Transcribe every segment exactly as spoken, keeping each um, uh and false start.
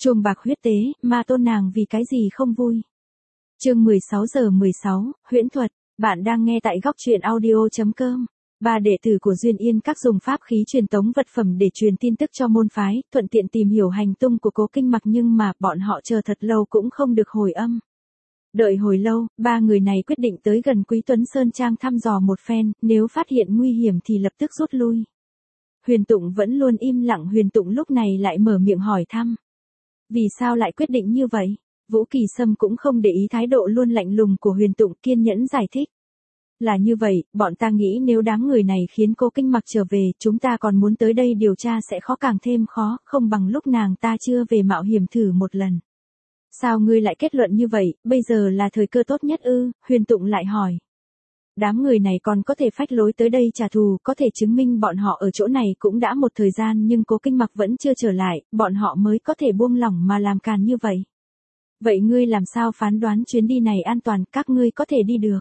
Chuông bạc huyết tế, ma tôn nàng vì cái gì không vui. Chương mười sáu giờ mười sáu, huyễn thuật, bạn đang nghe tại góc truyện audio.com. Ba đệ tử của Duyên Yên Các dùng pháp khí truyền tống vật phẩm để truyền tin tức cho môn phái, thuận tiện tìm hiểu hành tung của Cố Kinh Mặc, nhưng mà bọn họ chờ thật lâu cũng không được hồi âm. Đợi hồi lâu, ba người này quyết định tới gần Quý Tuấn Sơn Trang thăm dò một phen, nếu phát hiện nguy hiểm thì lập tức rút lui. Huyền Tụng vẫn luôn im lặng, Huyền Tụng lúc này lại mở miệng hỏi thăm. Vì sao lại quyết định như vậy? Vũ Kỳ Sâm cũng không để ý thái độ luôn lạnh lùng của Huyền Tụng, kiên nhẫn giải thích. Là như vậy, bọn ta nghĩ nếu đám người này khiến Cố Kinh Mặc trở về, chúng ta còn muốn tới đây điều tra sẽ khó càng thêm khó, không bằng lúc nàng ta chưa về mạo hiểm thử một lần. Sao ngươi lại kết luận như vậy, bây giờ là thời cơ tốt nhất ư? Huyền Tụng lại hỏi. Đám người này còn có thể phách lối tới đây trả thù, có thể chứng minh bọn họ ở chỗ này cũng đã một thời gian, nhưng Cố Kinh Mặc vẫn chưa trở lại, bọn họ mới có thể buông lỏng mà làm càn như vậy. Vậy ngươi làm sao phán đoán chuyến đi này an toàn, các ngươi có thể đi được?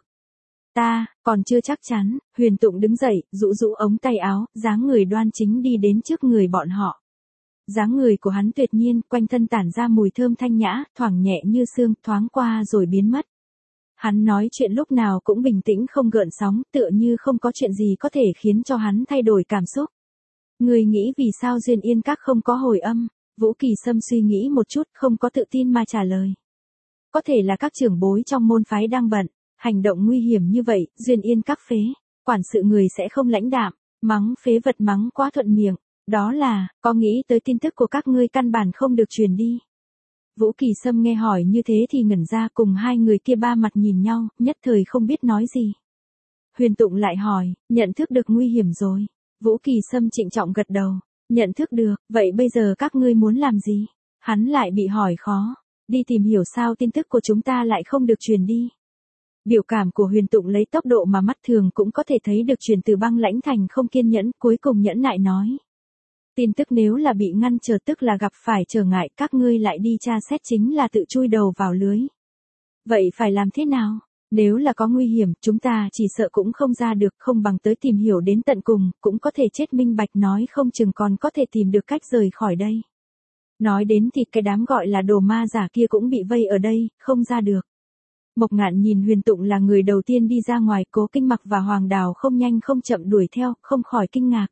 Ta, còn chưa chắc chắn. Huyền Tụng đứng dậy, rũ rũ ống tay áo, dáng người đoan chính đi đến trước người bọn họ. Dáng người của hắn tuyệt nhiên, quanh thân tản ra mùi thơm thanh nhã, thoảng nhẹ như sương, thoáng qua rồi biến mất. Hắn nói chuyện lúc nào cũng bình tĩnh không gợn sóng, tựa như không có chuyện gì có thể khiến cho hắn thay đổi cảm xúc. Người nghĩ vì sao Duyên Yên Các không có hồi âm? Vũ Kỳ Sâm suy nghĩ một chút, không có tự tin mà trả lời. Có thể là các trưởng bối trong môn phái đang bận, hành động nguy hiểm như vậy, Duyên Yên Các phế, quản sự người sẽ không lãnh đạm, mắng phế vật mắng quá thuận miệng, đó là, có nghĩ tới tin tức của các ngươi căn bản không được truyền đi. Vũ Kỳ Sâm nghe hỏi như thế thì ngẩn ra, cùng hai người kia ba mặt nhìn nhau, nhất thời không biết nói gì. Huyền Tụng lại hỏi, nhận thức được nguy hiểm rồi. Vũ Kỳ Sâm trịnh trọng gật đầu, nhận thức được, vậy bây giờ các ngươi muốn làm gì? Hắn lại bị hỏi khó, đi tìm hiểu sao tin tức của chúng ta lại không được truyền đi. Biểu cảm của Huyền Tụng lấy tốc độ mà mắt thường cũng có thể thấy được truyền từ băng lãnh thành không kiên nhẫn, cuối cùng nhẫn nại nói. Tin tức nếu là bị ngăn trở tức là gặp phải trở ngại, các ngươi lại đi tra xét chính là tự chui đầu vào lưới. Vậy phải làm thế nào? Nếu là có nguy hiểm, chúng ta chỉ sợ cũng không ra được, không bằng tới tìm hiểu đến tận cùng, cũng có thể chết minh bạch, nói không chừng còn có thể tìm được cách rời khỏi đây. Nói đến thì cái đám gọi là đồ ma giả kia cũng bị vây ở đây, không ra được. Mộc Ngạn nhìn Huyền Tụng là người đầu tiên đi ra ngoài, Cố Kinh Mặc và Hoàng Đào không nhanh không chậm đuổi theo, không khỏi kinh ngạc.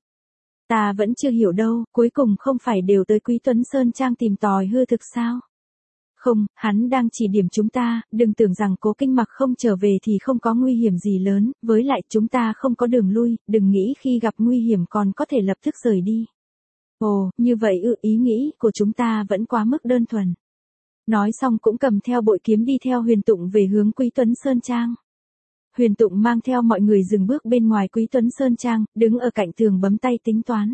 Ta vẫn chưa hiểu đâu, cuối cùng không phải đều tới Quý Tuấn Sơn Trang tìm tòi hư thực sao? Không, hắn đang chỉ điểm chúng ta, đừng tưởng rằng Cố Kinh Mặc không trở về thì không có nguy hiểm gì lớn, với lại chúng ta không có đường lui, đừng nghĩ khi gặp nguy hiểm còn có thể lập tức rời đi. Ồ, như vậy ư, ý nghĩ của chúng ta vẫn quá mức đơn thuần. Nói xong cũng cầm theo bội kiếm đi theo Huyền Tụng về hướng Quý Tuấn Sơn Trang. Huyền Tụng mang theo mọi người dừng bước bên ngoài Quý Tuấn Sơn Trang, đứng ở cạnh tường bấm tay tính toán.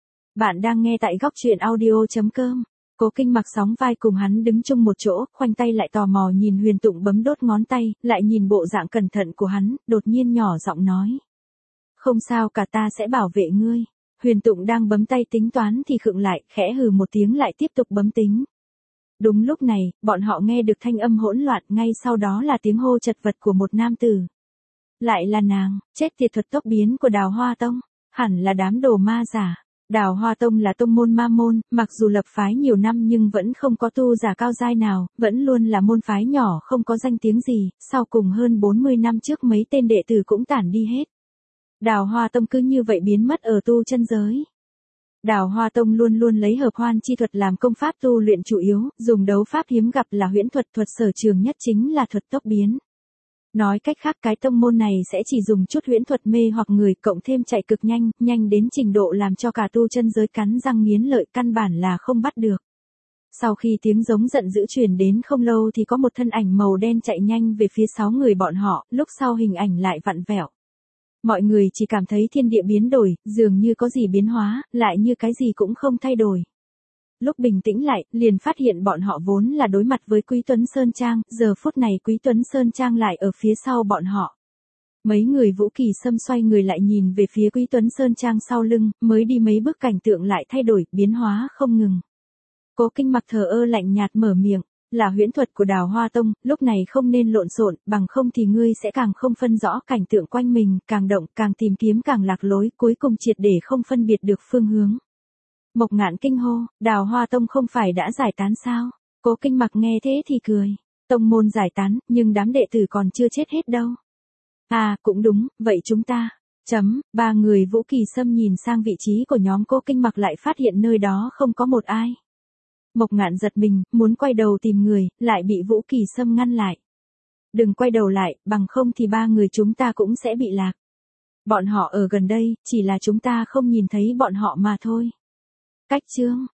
Bạn đang nghe tại góc truyện audio.com. Cố Kinh Mặc sóng vai cùng hắn đứng chung một chỗ, khoanh tay lại tò mò nhìn Huyền Tụng bấm đốt ngón tay, lại nhìn bộ dạng cẩn thận của hắn, đột nhiên nhỏ giọng nói. Không sao cả, ta sẽ bảo vệ ngươi. Huyền Tụng đang bấm tay tính toán thì khựng lại, khẽ hừ một tiếng lại tiếp tục bấm tính. Đúng lúc này, bọn họ nghe được thanh âm hỗn loạn, ngay sau đó là tiếng hô chật vật của một nam tử. Lại là nàng, chết tiệt, thuật tốc biến của Đào Hoa Tông, hẳn là đám đồ ma giả. Đào Hoa Tông là tông môn ma môn, mặc dù lập phái nhiều năm nhưng vẫn không có tu giả cao giai nào, vẫn luôn là môn phái nhỏ không có danh tiếng gì, sau cùng hơn bốn mươi năm trước mấy tên đệ tử cũng tản đi hết. Đào Hoa Tông cứ như vậy biến mất ở tu chân giới. Đào Hoa Tông luôn luôn lấy hợp hoan chi thuật làm công pháp tu luyện chủ yếu, dùng đấu pháp hiếm gặp là huyễn thuật, thuật sở trường nhất chính là thuật tốc biến. Nói cách khác, cái tông môn này sẽ chỉ dùng chút huyễn thuật mê hoặc người, cộng thêm chạy cực nhanh, nhanh đến trình độ làm cho cả tu chân giới cắn răng nghiến lợi, căn bản là không bắt được. Sau khi tiếng giống giận dữ truyền đến không lâu thì có một thân ảnh màu đen chạy nhanh về phía sáu người bọn họ, lúc sau hình ảnh lại vặn vẹo. Mọi người chỉ cảm thấy thiên địa biến đổi, dường như có gì biến hóa, lại như cái gì cũng không thay đổi. Lúc bình tĩnh lại, liền phát hiện bọn họ vốn là đối mặt với Quý Tuấn Sơn Trang, giờ phút này Quý Tuấn Sơn Trang lại ở phía sau bọn họ. Mấy người Vũ Kỳ Sâm xoay người lại nhìn về phía Quý Tuấn Sơn Trang sau lưng, mới đi mấy bước cảnh tượng lại thay đổi, biến hóa không ngừng. Cố Kinh Mặc thờ ơ lạnh nhạt mở miệng, là huyễn thuật của Đào Hoa Tông, lúc này không nên lộn xộn, bằng không thì ngươi sẽ càng không phân rõ cảnh tượng quanh mình, càng động, càng tìm kiếm càng lạc lối, cuối cùng triệt để không phân biệt được phương hướng. Mộc Ngạn kinh hô, Đào Hoa Tông không phải đã giải tán sao? Cố Kinh Mặc nghe thế thì cười. Tông môn giải tán, nhưng đám đệ tử còn chưa chết hết đâu. À, cũng đúng, vậy chúng ta. Chấm, ba người Vũ Kỳ Sâm nhìn sang vị trí của nhóm Cố Kinh Mặc lại phát hiện nơi đó không có một ai. Mộc Ngạn giật mình, muốn quay đầu tìm người, lại bị Vũ Kỳ Sâm ngăn lại. Đừng quay đầu lại, bằng không thì ba người chúng ta cũng sẽ bị lạc. Bọn họ ở gần đây, chỉ là chúng ta không nhìn thấy bọn họ mà thôi. Cách chương